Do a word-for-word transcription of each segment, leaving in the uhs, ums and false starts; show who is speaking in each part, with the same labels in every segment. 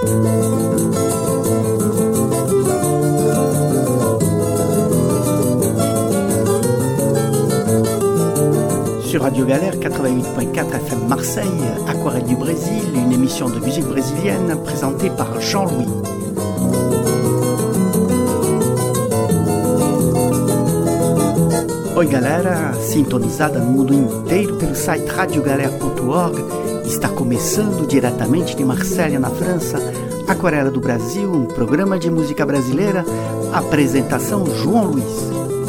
Speaker 1: Sur Radio Galère quatre-vingt-huit point quatre F M Marseille, Aquarelle du Brésil, une émission de musique brésilienne présentée par Jean-Louis. Oi galera, sintonizada no mundo inteiro pelo site radio galère ponto org, está começando diretamente de Marselha, na França, Aquarela do Brasil, um programa de música brasileira, apresentação João Luiz.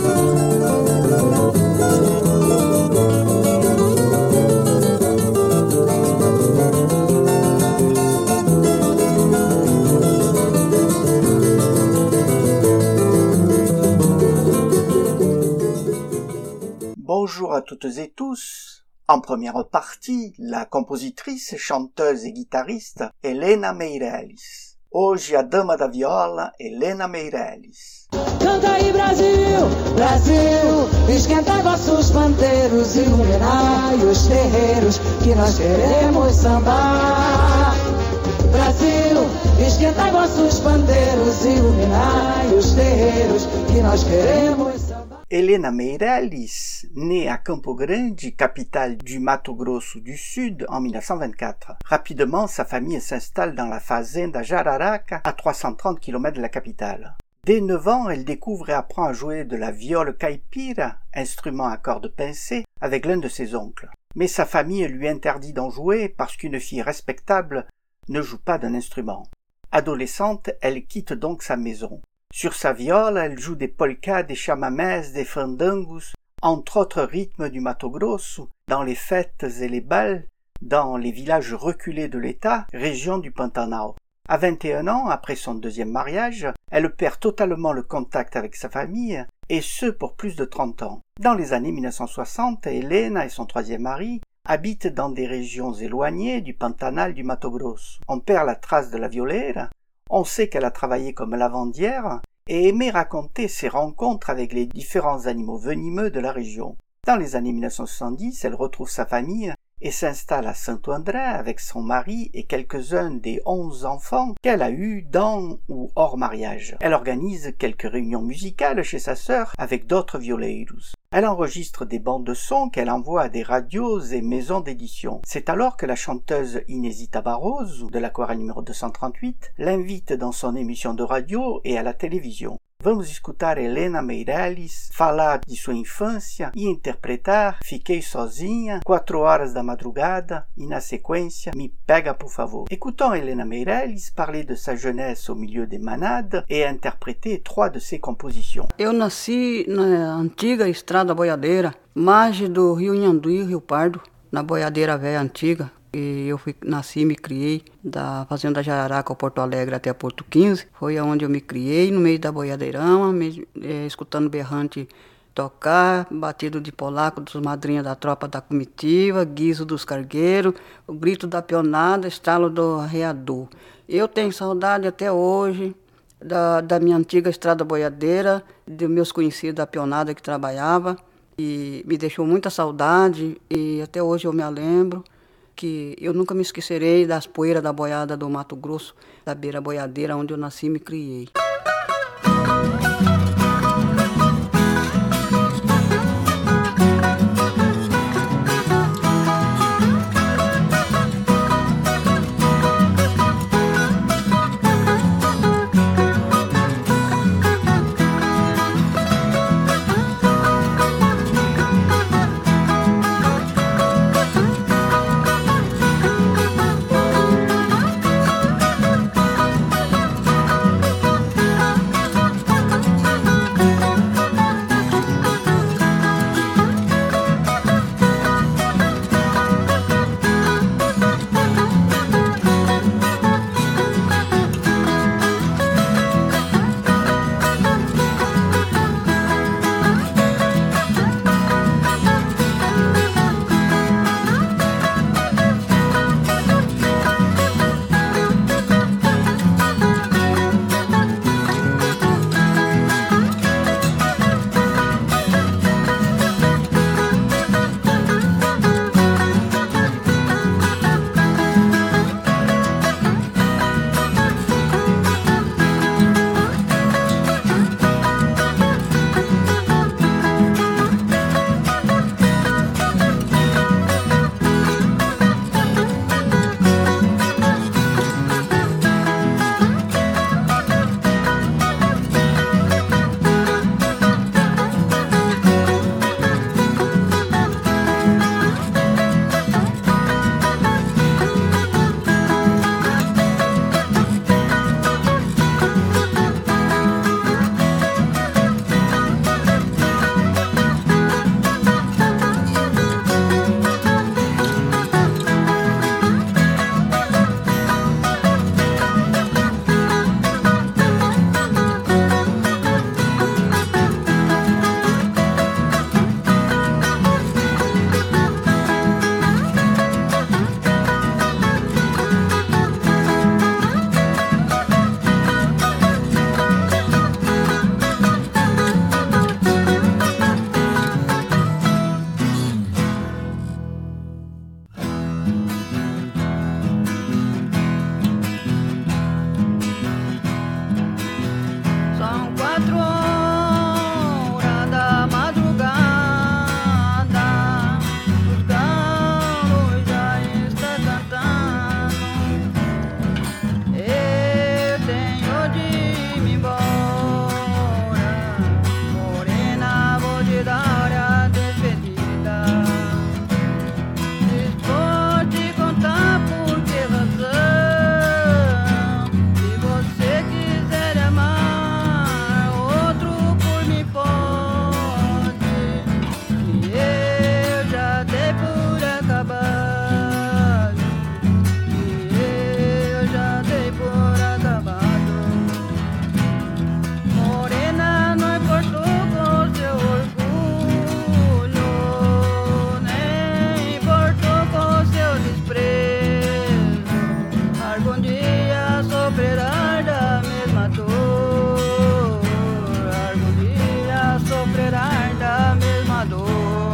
Speaker 1: Bonjour à toutes et tous. En première partie, la compositrice, chanteuse et guitariste Helena Meirelles. Hoje a dama da viola, Helena Meirelles.
Speaker 2: Canta aí Brasil, Brasil, esquenta vossos pandeiros, iluminai os terreiros que nós queremos sambar. Brasil, esquenta vossos pandeiros, iluminai os terreiros que nós queremos sambar.
Speaker 1: Helena Meirelles, née à Campo Grande, capitale du Mato Grosso du Sud, en dix-neuf cent vingt-quatre. Rapidement, sa famille s'installe dans la fazenda Jararaca, à trois cent trente kilomètres de la capitale. Dès neuf ans, elle découvre et apprend à jouer de la viole caipira, instrument à cordes pincées, avec l'un de ses oncles. Mais sa famille lui interdit d'en jouer parce qu'une fille respectable ne joue pas d'un instrument. Adolescente, elle quitte donc sa maison. Sur sa viole, elle joue des polkas, des chamamés, des fandangos, entre autres rythmes du Mato Grosso, dans les fêtes et les bals, dans les villages reculés de l'État, région du Pantanal. À vingt et un ans, après son deuxième mariage, elle perd totalement le contact avec sa famille, et ce pour plus de trente ans. Dans les années dix-neuf cent soixante, Helena et son troisième mari habitent dans des régions éloignées du Pantanal du Mato Grosso. On perd la trace de la violera. On sait qu'elle a travaillé comme lavandière et aimait raconter ses rencontres avec les différents animaux venimeux de la région. Dans les années dix-neuf cent soixante-dix, elle retrouve sa famille et s'installe à Santo André avec son mari et quelques-uns des onze enfants qu'elle a eus dans ou hors mariage. Elle organise quelques réunions musicales chez sa sœur avec d'autres violeiros. Elle enregistre des bandes de son qu'elle envoie à des radios et maisons d'édition. C'est alors que la chanteuse Inesita Barroso, de l'Aquarelle numéro deux cent trente-huit, l'invite dans son émission de radio et à la télévision. Vamos escutar Helena Meirelles falar de sua infância e interpretar Fiquei Sozinha, Quatro Horas da Madrugada e, na sequência, Me Pega Por Favor. Écoutons Helena Meirelles parler de sa jeunesse au milieu des manades et interpréter trois de ses compositions.
Speaker 3: Eu nasci na antiga estrada boiadeira, margem do Rio Nhanduí, Rio Pardo, na boiadeira velha antiga. E eu fui, nasci e me criei da fazenda Jararaca ao Porto Alegre até Porto quinze. Foi onde eu me criei, no meio da boiadeirama, me, é, escutando berrante tocar, batido de polaco dos madrinhas da tropa da comitiva, guiso dos cargueiros, o grito da pionada, estalo do arreador. Eu tenho saudade até hoje da, da minha antiga estrada boiadeira, dos meus conhecidos da pionada que trabalhava, e me deixou muita saudade, e até hoje eu me lembro que eu nunca me esquecerei das poeiras da boiada do Mato Grosso, da beira boiadeira onde eu nasci e me criei. sofrerá da mesma dor, algum dia sofrerá da mesma dor.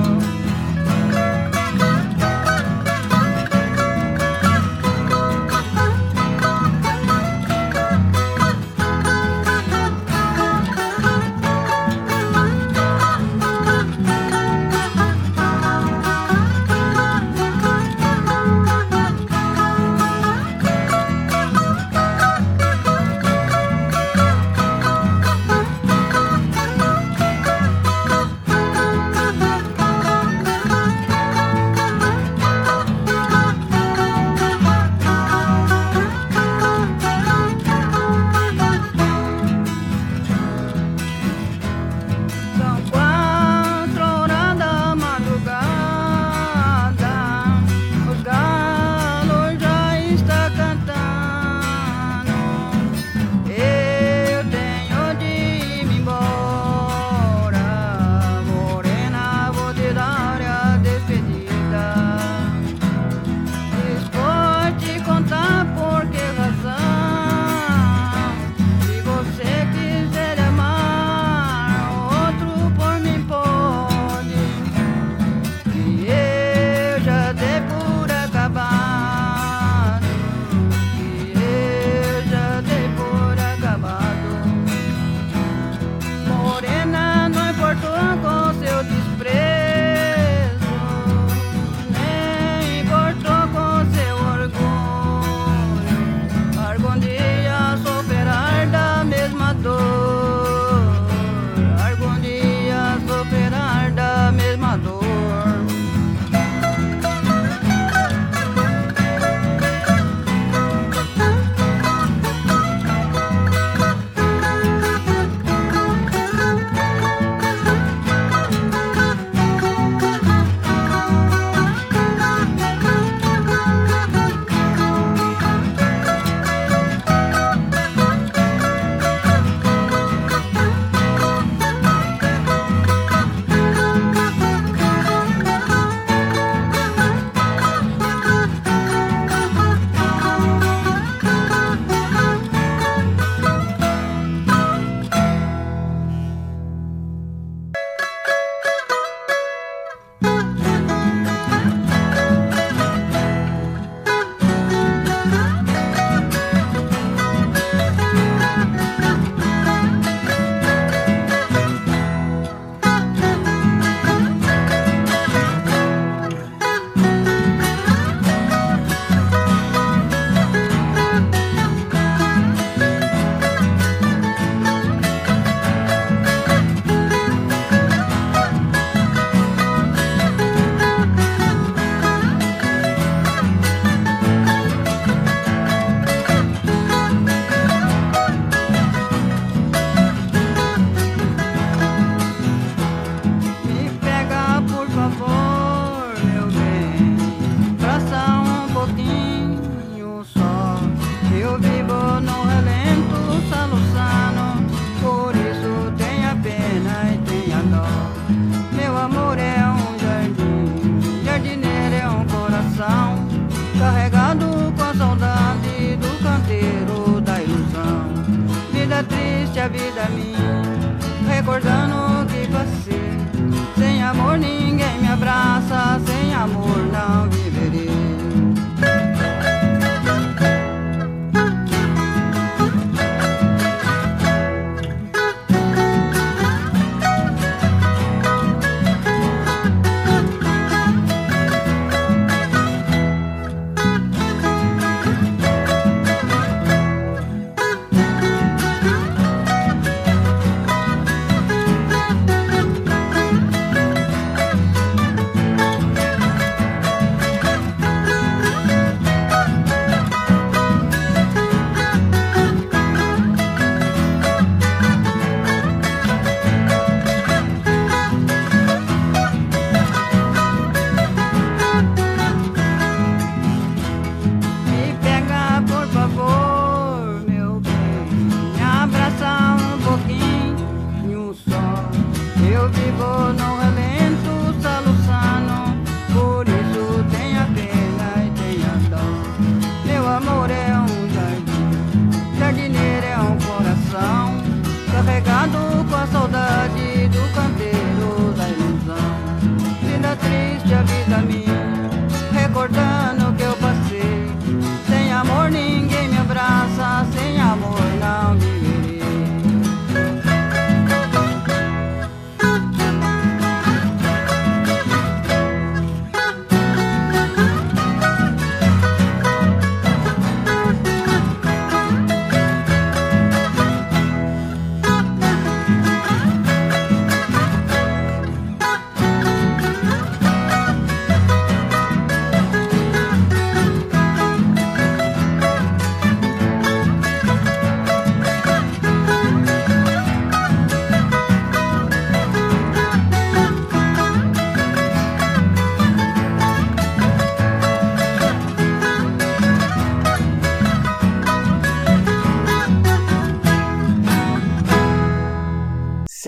Speaker 4: a vida minha, recordando o que passei. Sem amor ninguém me abraça, sem amor não viverei.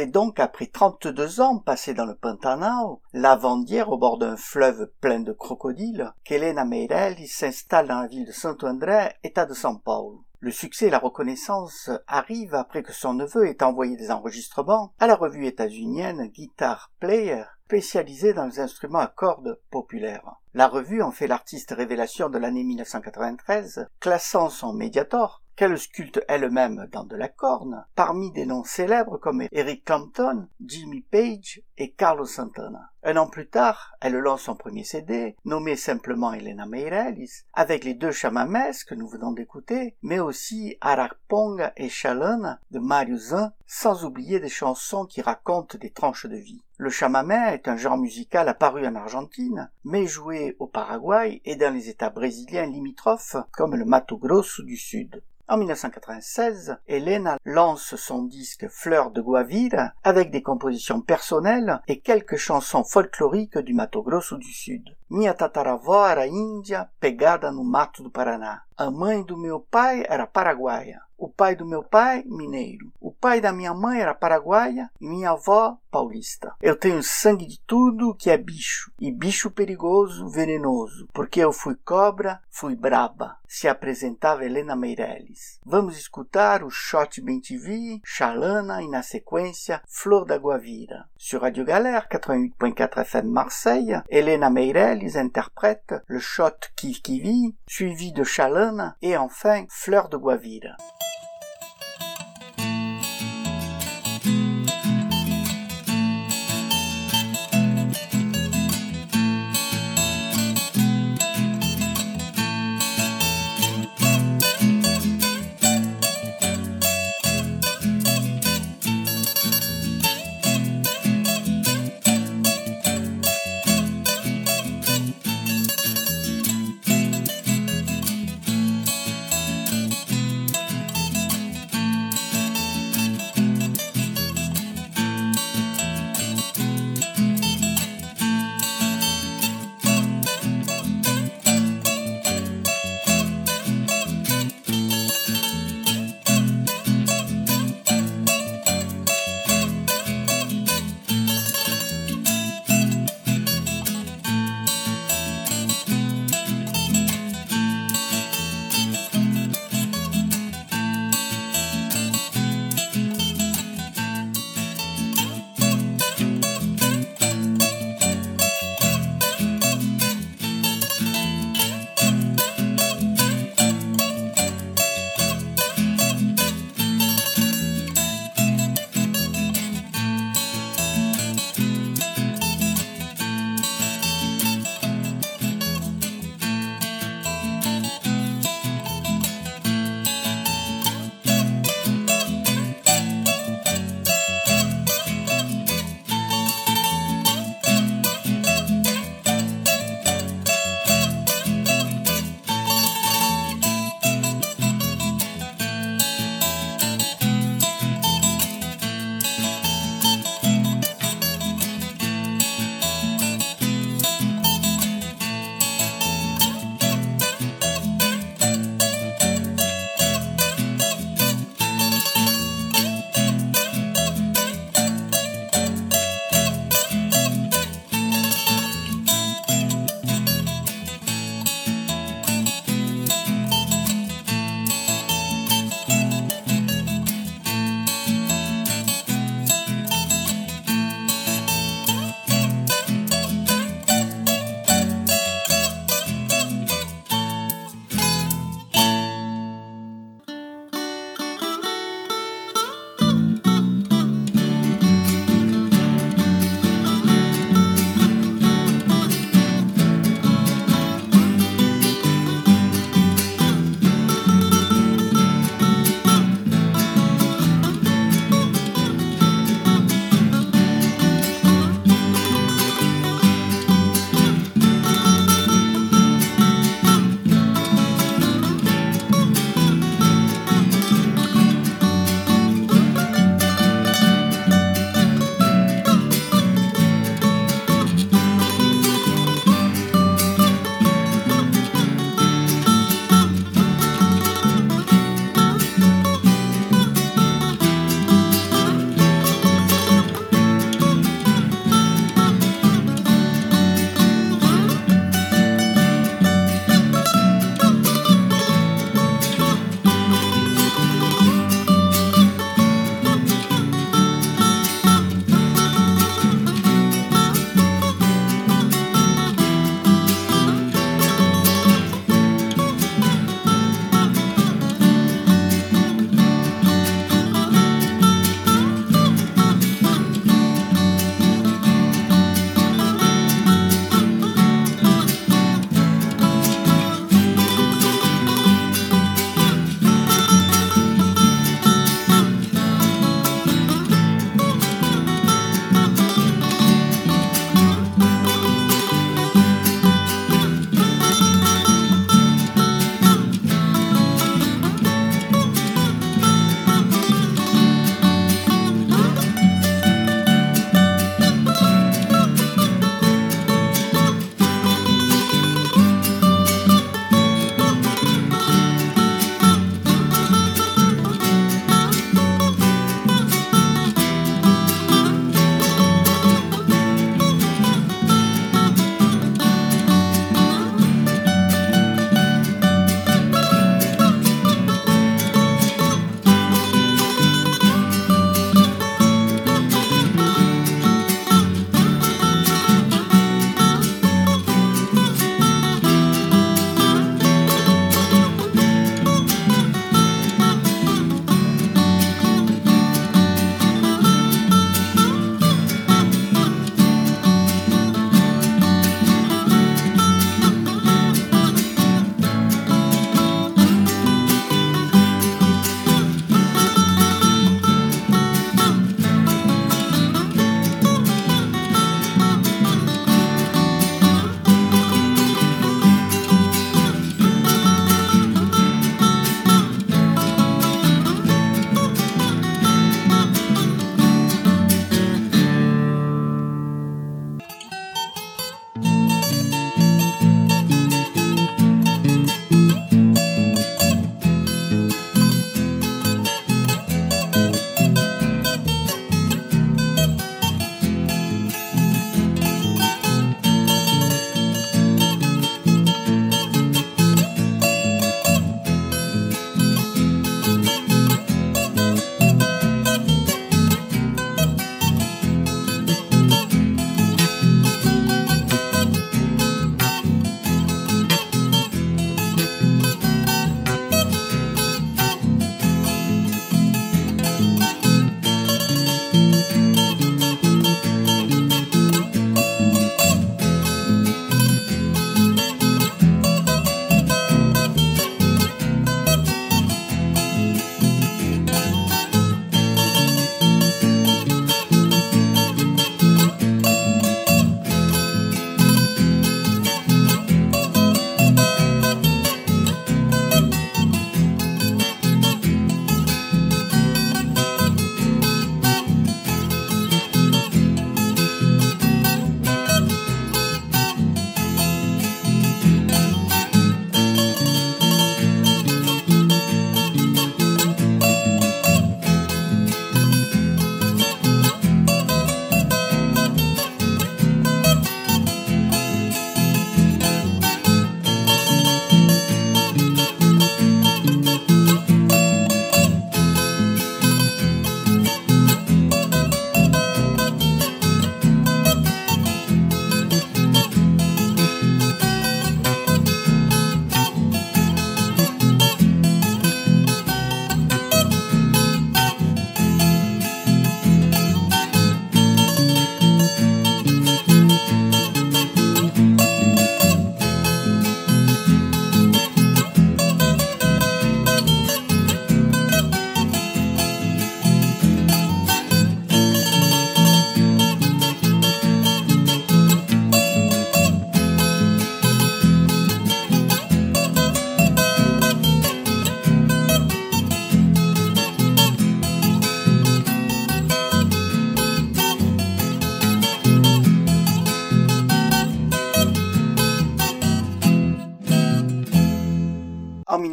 Speaker 1: C'est donc après trente-deux ans passés dans le Pantanal, lavandière au bord d'un fleuve plein de crocodiles, qu'Helena Meirelles s'installe dans la ville de Santo André, État de São Paulo. Le succès et la reconnaissance arrivent après que son neveu ait envoyé des enregistrements à la revue états-unienne Guitar Player, spécialisée dans les instruments à cordes populaires. La revue en fait l'artiste révélation de l'année mille neuf cent quatre-vingt-treize, classant son Mediator, qu'elle sculpte elle-même dans de la corne, parmi des noms célèbres comme Eric Clapton, Jimmy Page et Carlos Santana. Un an plus tard, elle lance son premier C D, nommé simplement Helena Meirelles, avec les deux chamamés que nous venons d'écouter, mais aussi Araponga et Chalana de Mário Zan, sans oublier des chansons qui racontent des tranches de vie. Le chamamé est un genre musical apparu en Argentine, mais joué au Paraguay et dans les États brésiliens limitrophes comme le Mato Grosso du Sud. En mille neuf cent quatre-vingt-seize, Helena lance son disque Fleur de Guavira avec des compositions personnelles et quelques chansons folkloriques du Mato Grosso du Sud. Minha tataravó era índia, pegada no mato do Paraná. A mãe do meu pai era paraguaia. O pai do meu pai, mineiro. O pai da minha mãe era paraguaia e minha avó, paulista. Eu tenho sangue de tudo que é bicho, e bicho perigoso, venenoso, porque eu fui cobra, fui braba, se apresentava Helena Meirelles. Vamos escutar o Shot Bem T V, Chalana e na sequência Flor da Guavira. Sur Radio Galère quatre-vingt-huit point quatre F M Marseille, Helena Meirelles interprète le Shot Kikivi, suivi de Chalana et enfin Fleur de Guavira.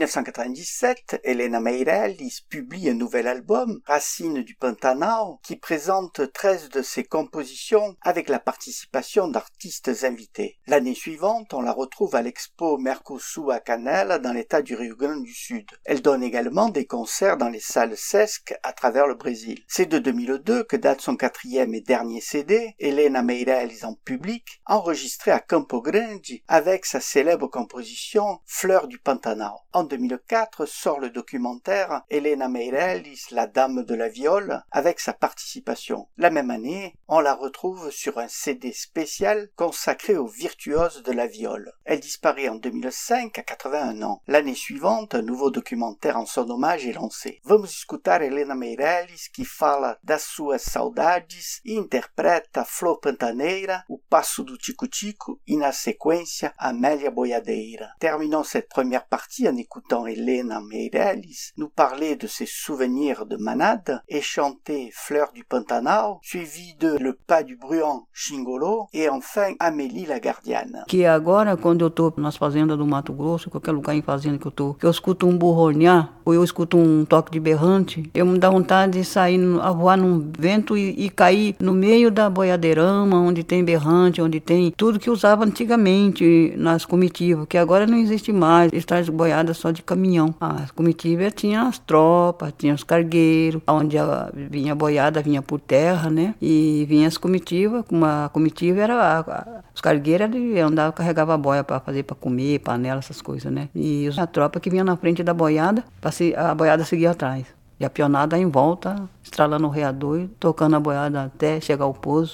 Speaker 1: neuf cent quatre-vingt-dix-sept, Helena Meirelles publie un nouvel album, Racines du Pantanal, qui présente treize de ses compositions avec la participation d'artistes invités. L'année suivante, on la retrouve à l'expo Mercosul à Canela dans l'état du Rio Grande du Sud. Elle donne également des concerts dans les salles Sesc à travers le Brésil. C'est de deux mille deux que date son quatrième et dernier C D, Helena Meirelles en public, enregistré à Campo Grande avec sa célèbre composition Fleurs du Pantanal. En deux mille quatre sort le documentaire Helena Meirelles, la dame de la viole, avec sa participation. La même année, on la retrouve sur un C D spécial consacré aux virtuoses de la viole. Elle disparaît en deux mille cinq à quatre-vingt-un ans. L'année suivante, un nouveau documentaire en son hommage est lancé. Vamos escutar Helena Meirelles, qui fala das suas saudades e interpreta Flor Pantaneira, o Passo do Tico-Tico e na sequência Amélia Boiadeira. Terminons cette première partie en écoutant Helena Meirelles nous parler de ses souvenirs de manade et chanter Fleur du Pantanal, suivi de Le Pas du Bruant Xingolô e enfin Amélie la Gardiane.
Speaker 3: Que agora, quando eu tô nas fazendas do Mato Grosso, qualquer lugar em fazenda que eu tô, que eu escuto um burro ornear, ou eu escuto um toque de berrante, eu me dá vontade de sair a voar num vento e, e cair no meio da boiadeirama, onde tem berrante, onde tem tudo que usava antigamente nas comitivas, que agora não existe mais, estradas boiadas só de caminhão. Ah, as comitivas tinha as tropas, tinha os cargueiros, onde a, vinha a boiada, vinha por terra, né? E vinha as comitivas, uma comitiva era, a, a, os cargueiros andavam, carregava a boia para fazer, para comer, panela, essas coisas, né? E a tropa que vinha na frente da boiada, a boiada seguia atrás. E a pionada em volta, estralando o reador, tocando a boiada até chegar ao pouso.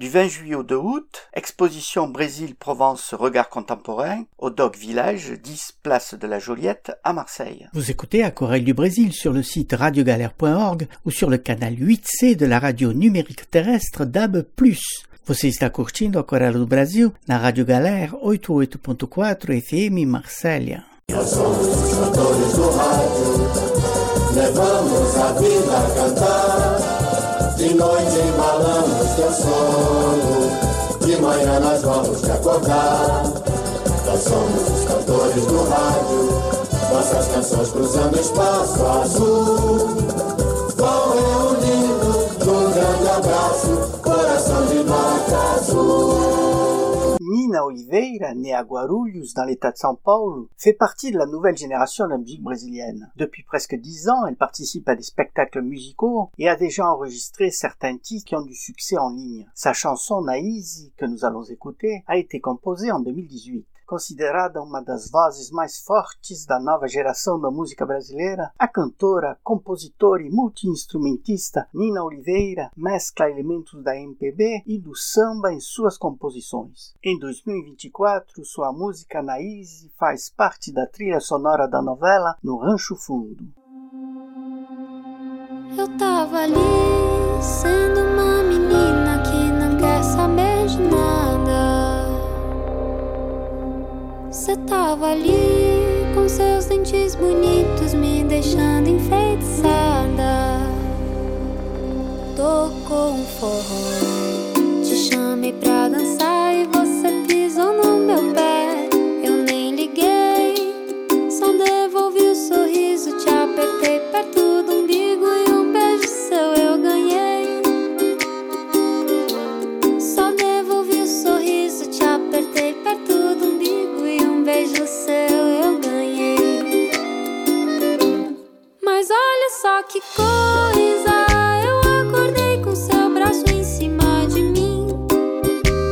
Speaker 1: vingt juillet au deux août, exposition Brésil-Provence Regard Contemporain au Dog Village, dix place de la Joliette à Marseille.
Speaker 5: Vous écoutez Aquarelle du Brésil sur le site radiogalère point org ou sur le canal huit C de la radio numérique terrestre D A B plus. Você está curtindo Aquarela do Brasil na Rádio Galera oitenta e oito ponto quatro F M Marsella.
Speaker 6: Nós somos os cantores do rádio, levamos a vida a cantar. De noite embalamos teu sono, de manhã nós vamos te acordar. Nós somos os cantores do rádio, nossas canções cruzando espaço azul. Vão reunindo num grande abraço, coração de nota azul.
Speaker 1: Nina Oliveira, née à Guarulhos, dans l'état de São Paulo, fait partie de la nouvelle génération de la musique brésilienne. Depuis presque dix ans, elle participe à des spectacles musicaux et a déjà enregistré certains titres qui ont du succès en ligne. Sa chanson Naíse, que nous allons écouter, a été composée en deux mille dix-huit. Considerada uma das vozes mais fortes da nova geração da música brasileira, a cantora, compositora e multi-instrumentista Nina Oliveira mescla elementos da M P B e do samba em suas composições. Em dois mil e vinte e quatro, sua música Naíse faz parte da trilha sonora da novela No Rancho Fundo.
Speaker 7: Eu tava ali, sendo uma menina que não quer saber de nada. Você tava ali, com seus dentes bonitos, me deixando enfeitiçada. Tocou um forró, te chamei pra dançar e você pisou no meu pé. Eu nem liguei, só devolvi o sorriso, te apertei perto do umbigo e um beijo seu eu ganhei. Só devolvi o sorriso, te apertei perto do umbigo e um beijo seu eu ganhei. Mas olha só que coisa, eu acordei com seu braço em cima de mim.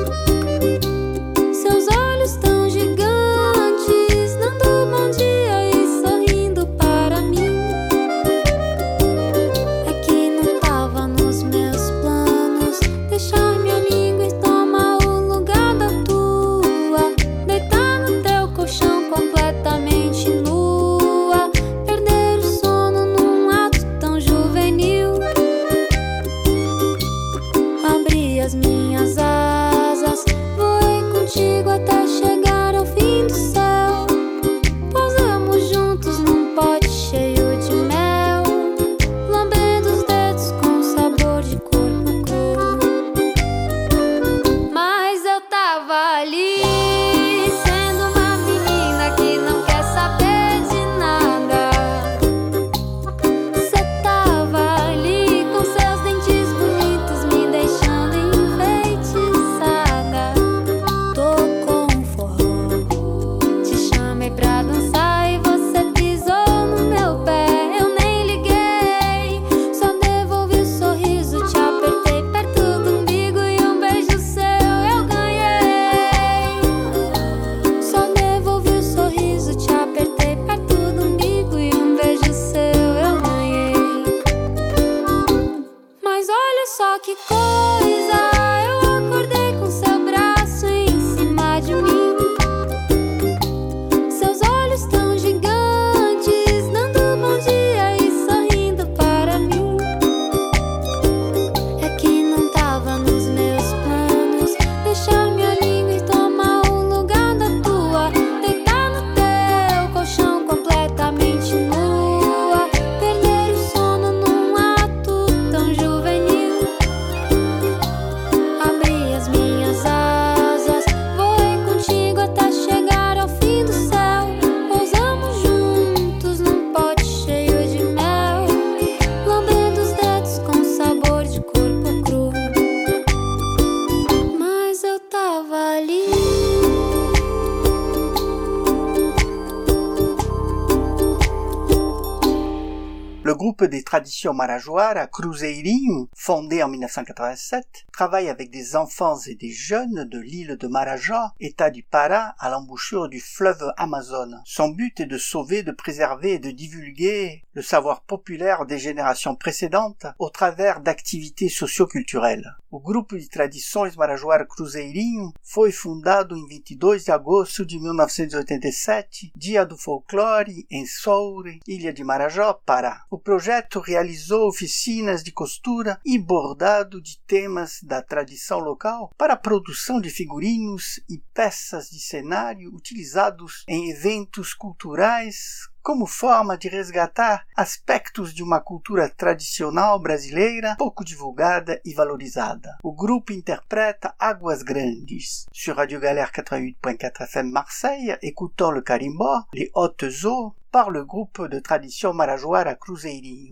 Speaker 1: groupe des traditions marajoara, Cruzeirinho, fondé en mille neuf cent quatre-vingt-sept, travaille avec des enfants et des jeunes de l'île de Marajó, état du Pará, à l'embouchure du fleuve Amazone. Son but est de sauver, de préserver et de divulguer le savoir populaire des générations précédentes au travers d'activités socioculturelles. O Grupo de Tradições Marajoara Cruzeirinho foi fundado em vinte e dois de agosto de mil novecentos e oitenta e sete, Dia do Folclore, em Soure, Ilha de Marajó, Pará. O projeto realizou oficinas de costura e bordado de temas da tradição local para a produção de figurinos e peças de cenário utilizados em eventos culturais como forma de resgatar aspectos de uma cultura tradicional brasileira pouco divulgada e valorizada. O grupo interpreta Águas Grandes. Sur Radio Galère quatre-vingt-huit point quatre F M Marseille, écoutons le carimbó, les hautes eaux, par le groupe de tradition marajoara Cruzeirinho.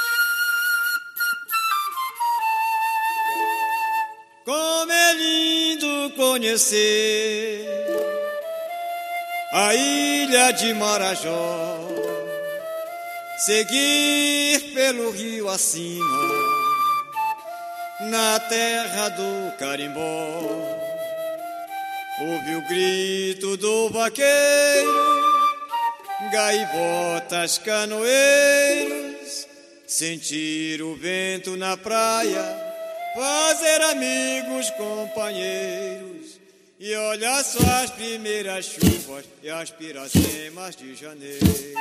Speaker 8: Como é lindo conhecer a ilha de Marajó, seguir pelo rio acima, na terra do carimbó, ouvir o grito do vaqueiro, gaivotas, canoeiros, sentir o vento na praia, fazer amigos, companheiros, e olhar só as primeiras chuvas e as piracemas de janeiro.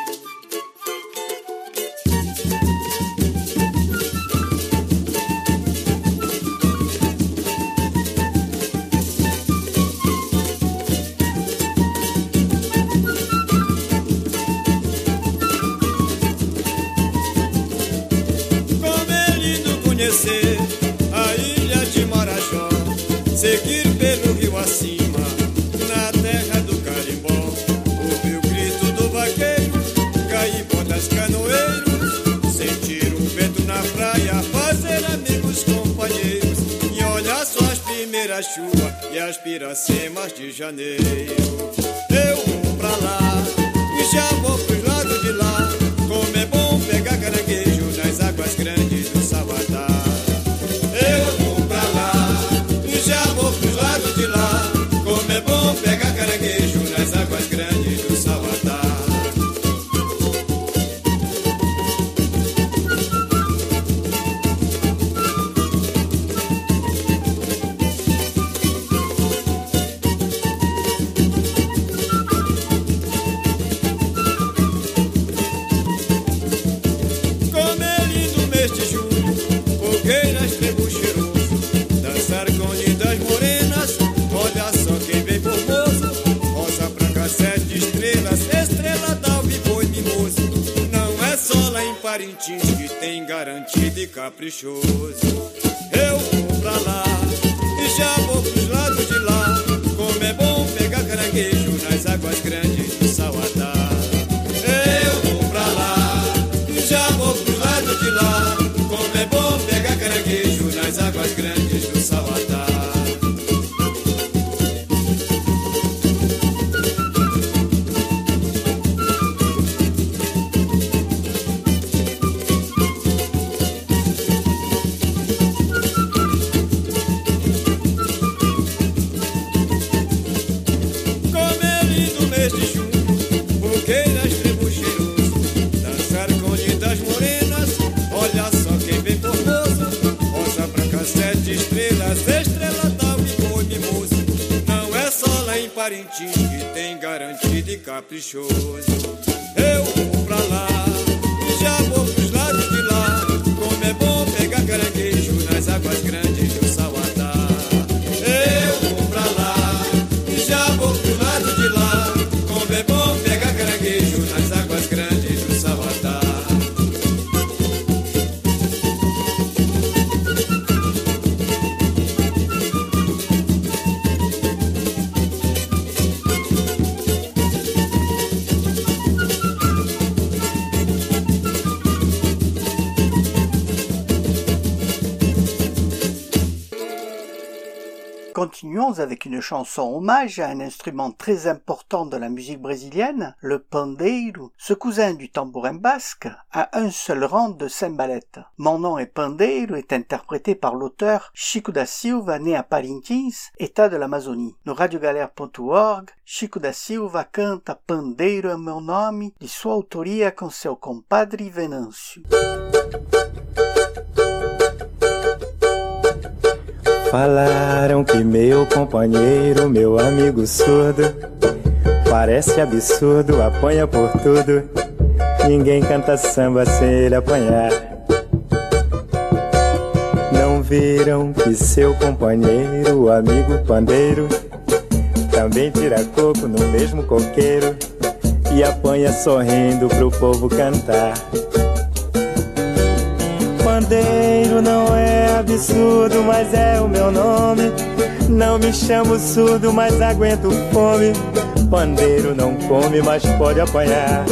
Speaker 8: Como é lindo conhecer a ilha de Marajó, seguir pelo rio acima, na terra do carimbó, ouvir o grito do vaqueiro, gaivotas, canoeiros, sentir o vento na praia, fazer amigos, companheiros, e olhar só as primeiras chuvas e as piracemas de janeiro. Eu vou pra lá e já vou pros lados de lá, como é bom pegar caranguejo nas águas grandes do Sabatá. Eu vou pra lá e já vou pros lados de lá, como é bom pegar caranguejo nas águas grandes do Sabatá. Como é lindo o mês de julho, fogueiras, trevo cheiroso, dançar com lindas morenas, olha só quem vem formoso, rosa branca, sete estrelas, estrela d'alva e boi mimoso. Não é só lá em Parintins que tem garantido e caprichoso. Eu vou pra lá e já vou pros lados de lá, como é bom pegar caranguejo nas águas grandes do Sauatá. Eu vou pra lá e já vou pros lados de lá, como é bom pegar caranguejo nas águas grandes do Sauatá. Como é lindo o mês de junho, fogueiras, trevo cheiroso, dançar com lindas morenas, olha só quem vem formoso, rosa branca, sete estrelas, estrela d'alva e boi mimoso. Não é só lá em Parintins que tem garantido e caprichoso. Eu vou pra lá e já vou pros lados de lá, como é bom pegar caranguejo nas águas grandes do Sauatá. Eu vou pra lá e já vou pros lados de lá, como é bom pegar caranguejo nas águas grandes do Sauatá.
Speaker 1: continuons avec une chanson hommage à un instrument très important de la musique brésilienne, le pandeiro. Ce cousin du tambourin basque a un seul rang de cymbalette. Mon nom est pandeiro est interprété par l'auteur Chico da Silva, né à Parintins, état de l'Amazonie. No radiogalera ponto org, Chico da Silva canta Pandeiro é meu nome, de sua autoria com seu compadre Venâncio.
Speaker 9: Falaram que meu companheiro, meu amigo surdo, parece absurdo, apanha por tudo. Ninguém canta samba sem ele apanhar. Não viram que seu companheiro, o amigo pandeiro, também tira coco no mesmo coqueiro e apanha sorrindo pro povo cantar. Pandeiro não é absurdo, mas é o meu nome. Não me chamo surdo, mas aguento fome. Pandeiro não come, mas pode apanhar.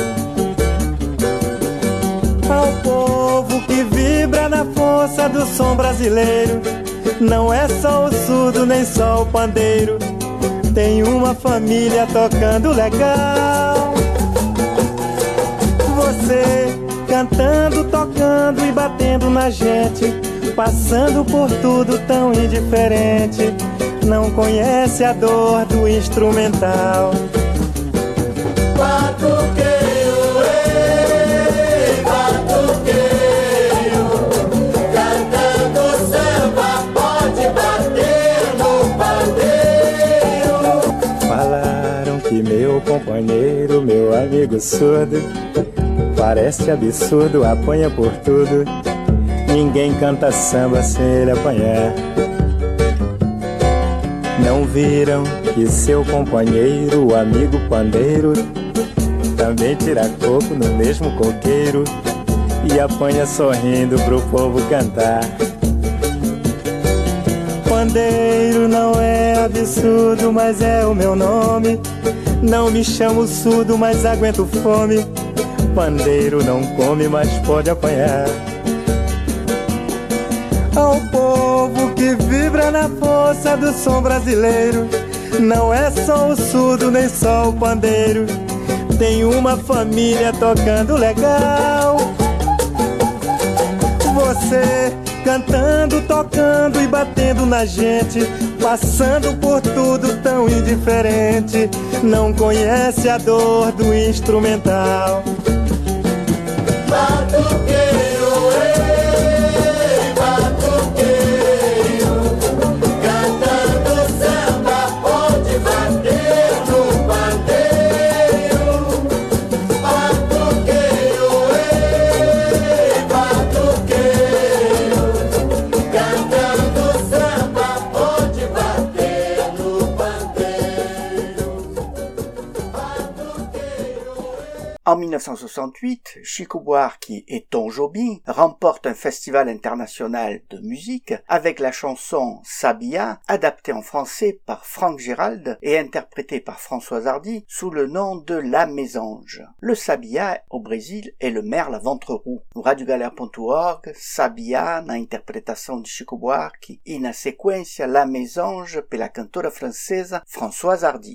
Speaker 9: Ao povo que vibra na força do som brasileiro, não é só o surdo, nem só o pandeiro. Tem uma família tocando legal. Você cantando, tocando e batendo na gente, passando por tudo tão indiferente, não conhece a dor do instrumental.
Speaker 6: Batuqueiro, ei, batuqueiro, cantando samba, pode bater no pandeiro.
Speaker 9: Falaram que meu companheiro, meu amigo surdo, parece absurdo, apanha por tudo. Ninguém canta samba sem ele apanhar. Não viram que seu companheiro, o amigo pandeiro, também tira coco no mesmo coqueiro e apanha sorrindo pro povo cantar. Pandeiro não é absurdo, mas é o meu nome. Não me chamo surdo, mas aguento fome. Pandeiro não come, mas pode apanhar. Ao povo que vibra na força do som brasileiro, não é só o surdo, nem só o pandeiro. Tem uma família tocando legal. Você cantando, tocando e batendo na gente, passando por tudo tão indiferente, não conhece a dor do instrumental.
Speaker 6: Batuqueiro, ei, batuqueiro, cantando samba, pode bater no pandeiro. Batuqueiro, ei, batuqueiro, cantando samba, pode bater no pandeiro.
Speaker 1: En mille neuf cent soixante-huit, Chico Buarque et Tom Jobim remportent un festival international de musique avec la chanson Sabia, adaptée en français par Franck Gérald et interprétée par Françoise Hardy sous le nom de La Mésange. Le Sabia, au Brésil, est le merle à ventre roux. No radiogalera ponto org, Sabia, na interpretação de Chico Buarque, e na sequência La Mésange pela cantora francesa Françoise Hardy.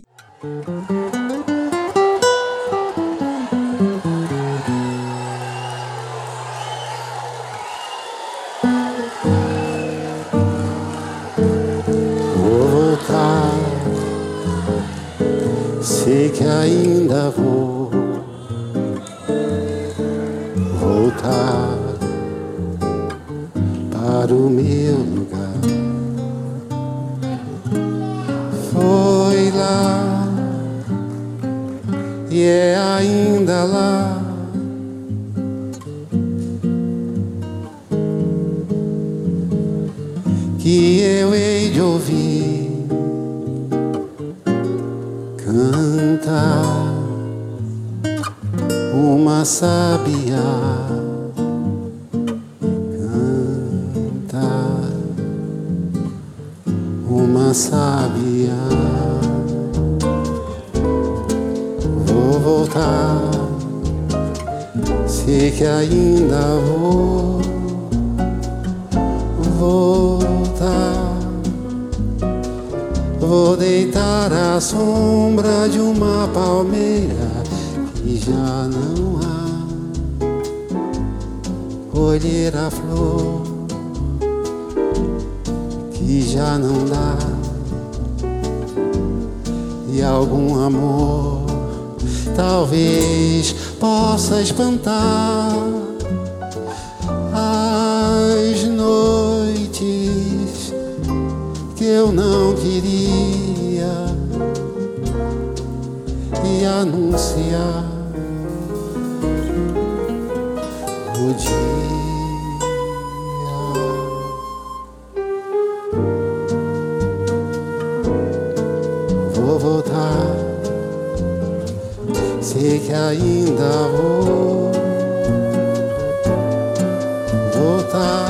Speaker 10: Sei que ainda vou voltar para o meu lugar. Foi lá e é ainda lá. Que eu hei de ouvir cantar uma sabiá, cantar uma sabiá. Vou voltar, sei que ainda vou voltar para a sombra de uma palmeira que já não há. Colher a flor que já não dá. E algum amor talvez possa espantar as noites que eu não queria e anunciar o dia. Vou voltar, sei que ainda vou voltar.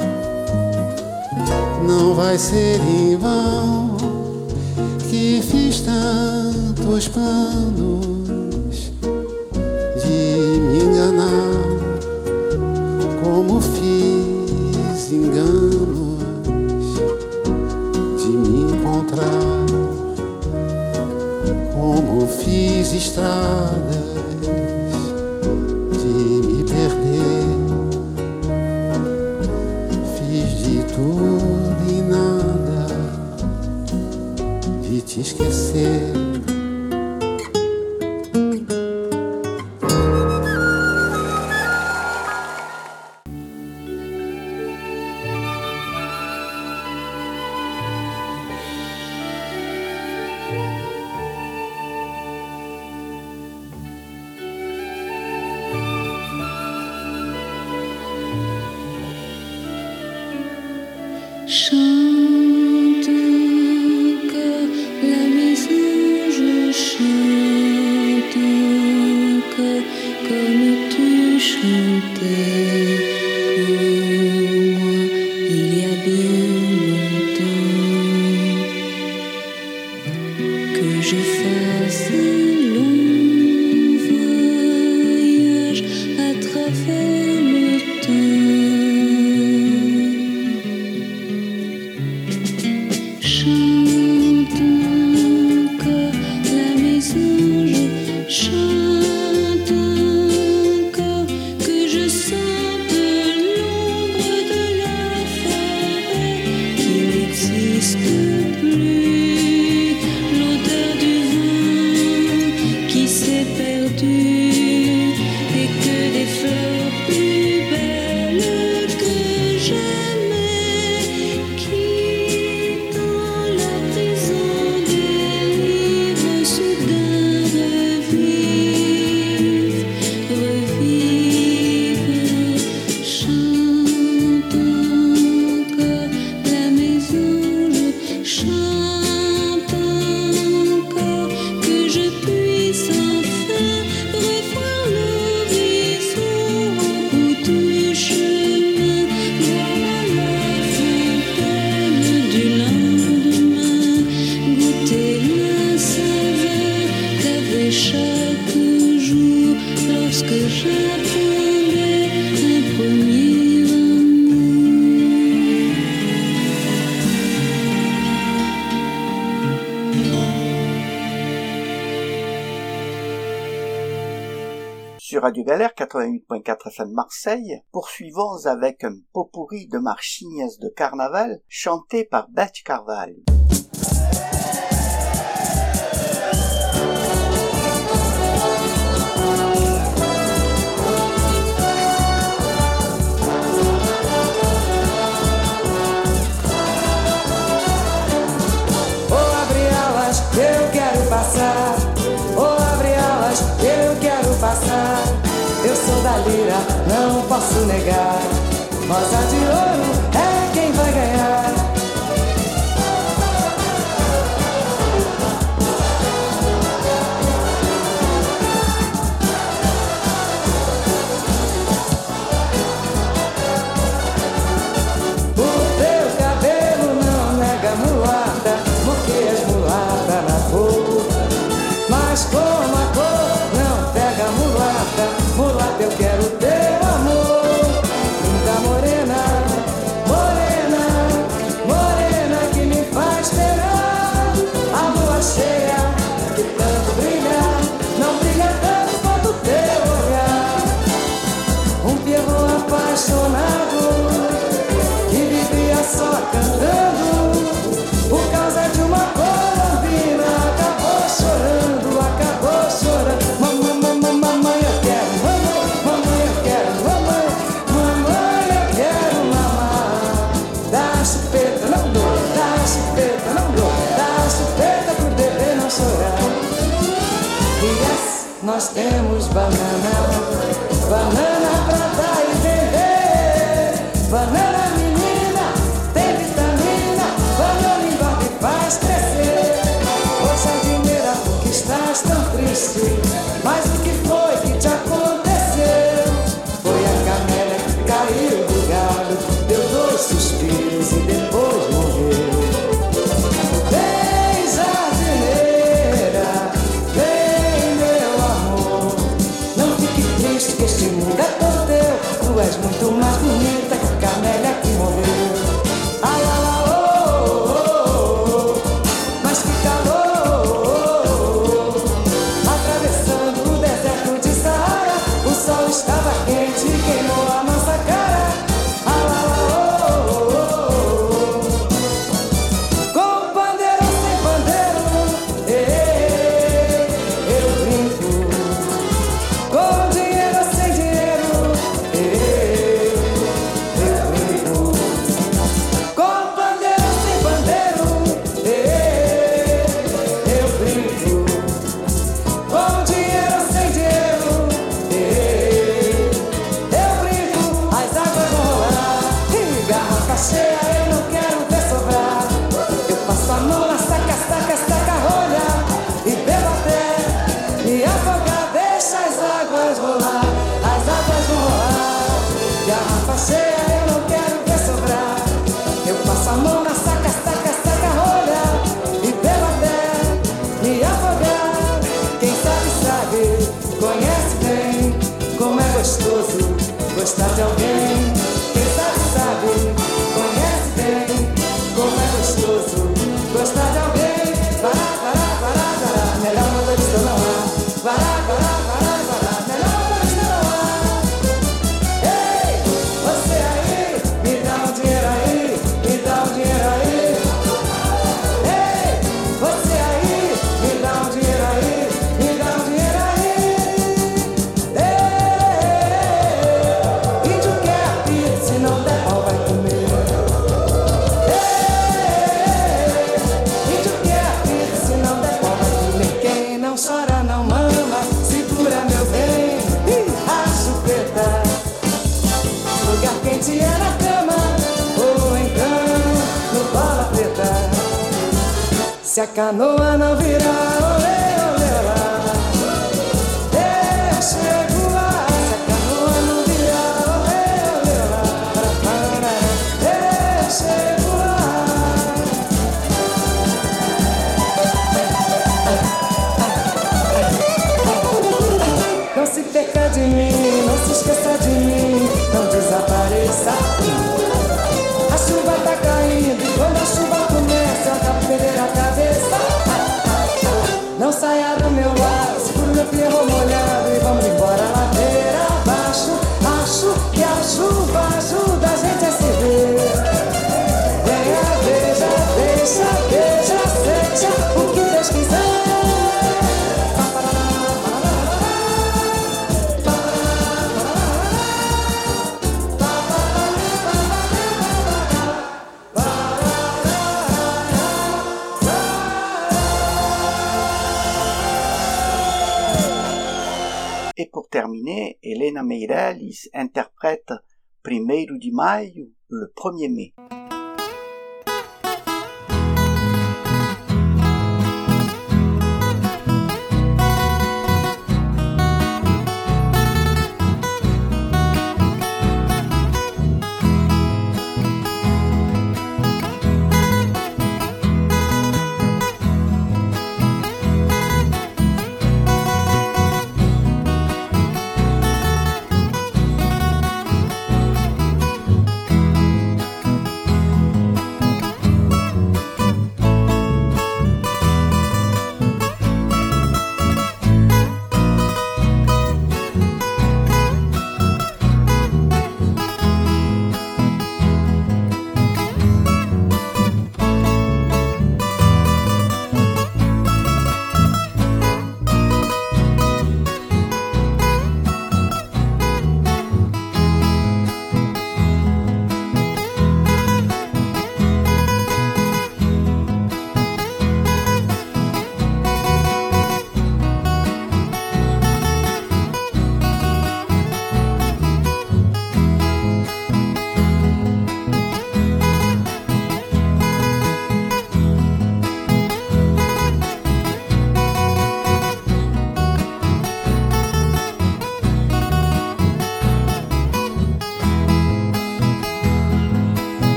Speaker 10: Não vai ser em vão que fiz tantos planos de me enganar, como fiz enganos de me encontrar, como fiz estradas de me perder. Fiz de tudo e nada de te esquecer.
Speaker 7: Chante encore la maison, je chante encore comme tu chantais pour moi il y a bien longtemps. Que je fasse un long voyage à travers le temps. Chante encore la maison, je chante encore que je sente l'ombre de la forêt qui n'existe plus, l'odeur du vent qui s'est perdu et que des fleurs plus belles que jamais qui
Speaker 1: Sur Radio Galère quatre-vingt-huit point quatre F M Marseille, poursuivons avec un pot-pourri de marchinhas de carnaval chanté par Beth Carvalho.
Speaker 2: Oh, abre alas, eu quero passar. Oh, abre alas, eu quero passar. Eu sou da lira, não posso negar. Rosa de ouro é quem vai ganhar. O teu cabelo não nega mulata, porque és mulata na cor. Mas como a cor não pega mulata, mulata eu quero teu amor. Linda morena, nós temos banana, banana pra dar e vender. Banana menina, tem vitamina, banana engorda e faz crescer. Ô jardineira, por que estás tão triste? Mas o que foi que te aconteceu? Foi a camélia que caiu do galho, deu dois suspiros e depois morreu. Vem jardineira, vem meu amor, não fique triste que este mundo é todo teu. Tu és muito mais bonita que a camélia que morreu. Ai, ai, ai, oh, oh, oh, mas que calor. Atravessando o deserto de Saara, o sol estava quente e queimou a nossa cara. Ai, ai, ai, oh, oh, oh. Com pandeiro ou sem pandeiro, eh, eu brinco. Com dinheiro ou sem dinheiro, eh, eu brinco. Com pandeiro ou sem pandeiro, eh, eu brinco. Com dinheiro ou sem dinheiro, eh, eu brinco. As águas vão rolar e garrafa cheia eu não quero ver sobrar. Eu passo a mão na saca, saca, saca, rolha e bebo até me afogar. Deixa as águas rolar, as águas vão rolar. Garrafa cheia eu não quero ver sobrar. Eu passo a mão na saca, saca, saca, rolha e bebo até me afogar. Quem sabe, sabe, conhece bem como é gostoso gostar de alguém. Quem sabe, sabe, conhece bem como é gostoso gostar de alguém. Vará, vará, vará, vará, melhor motorista não há. Vará, vará, vará, vará, melhor motorista não há. Ei, você aí, me dá um dinheiro aí, me dá um dinheiro aí. Ei, você aí, me dá um dinheiro aí, me dá um dinheiro aí. Ei, índio quer pizza, se não der pau vai comer. Ei, índio quer pizza, se não der pau vai comer. Quem não chora não mama, segura meu bem, ih, a chupeta. Lugar quente é na cama, ou então no bola preta. Se a canoa não virar, olê, olê, olá, eu chego lá. Se a canoa não virar, olê, olê, olá, para, para, eu chego lá. Não se perca de mim, não se esqueça de mim, não desapareça. A chuva tá caindo e quando a chuva começa a perder a cabeça. Não saia do meu lado, segura meu ferro molhado e vamos embora ladeira abaixo. Acho que a chuva ajuda a gente a se ver. Venha, veja, deixa, veja, seja o que Deus quiser.
Speaker 1: Et pour terminer, Helena Meirelles interprète Primeiro de Maio, le premier mai.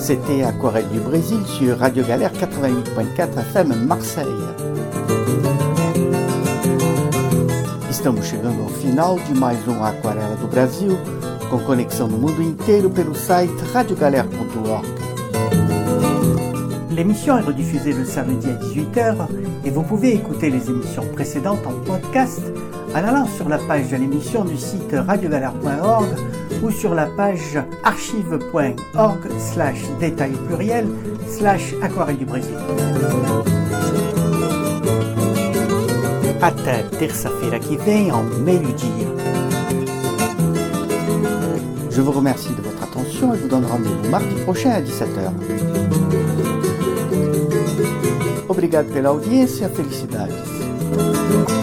Speaker 5: C'était Aquarelle du Brésil sur Radio Galère quatre-vingt-huit point quatre F M Marseille. Estamos chegando ao final de mais um Aquarela do Brasil, com conexão no mundo inteiro pelo site radio galère point org. L'émission est rediffusée le samedi à dix-huit heures et vous pouvez écouter les émissions précédentes en podcast en allant sur la page de l'émission du site radio galère point org ou sur la page archive point org slash détail pluriel slash aquarelle du Brésil. Até terça-feira que vem, ao meio-dia. Je vous remercie de votre attention et vous donne rendez-vous mardi prochain à dix-sept heures. Obrigado pela audiência, felicidades.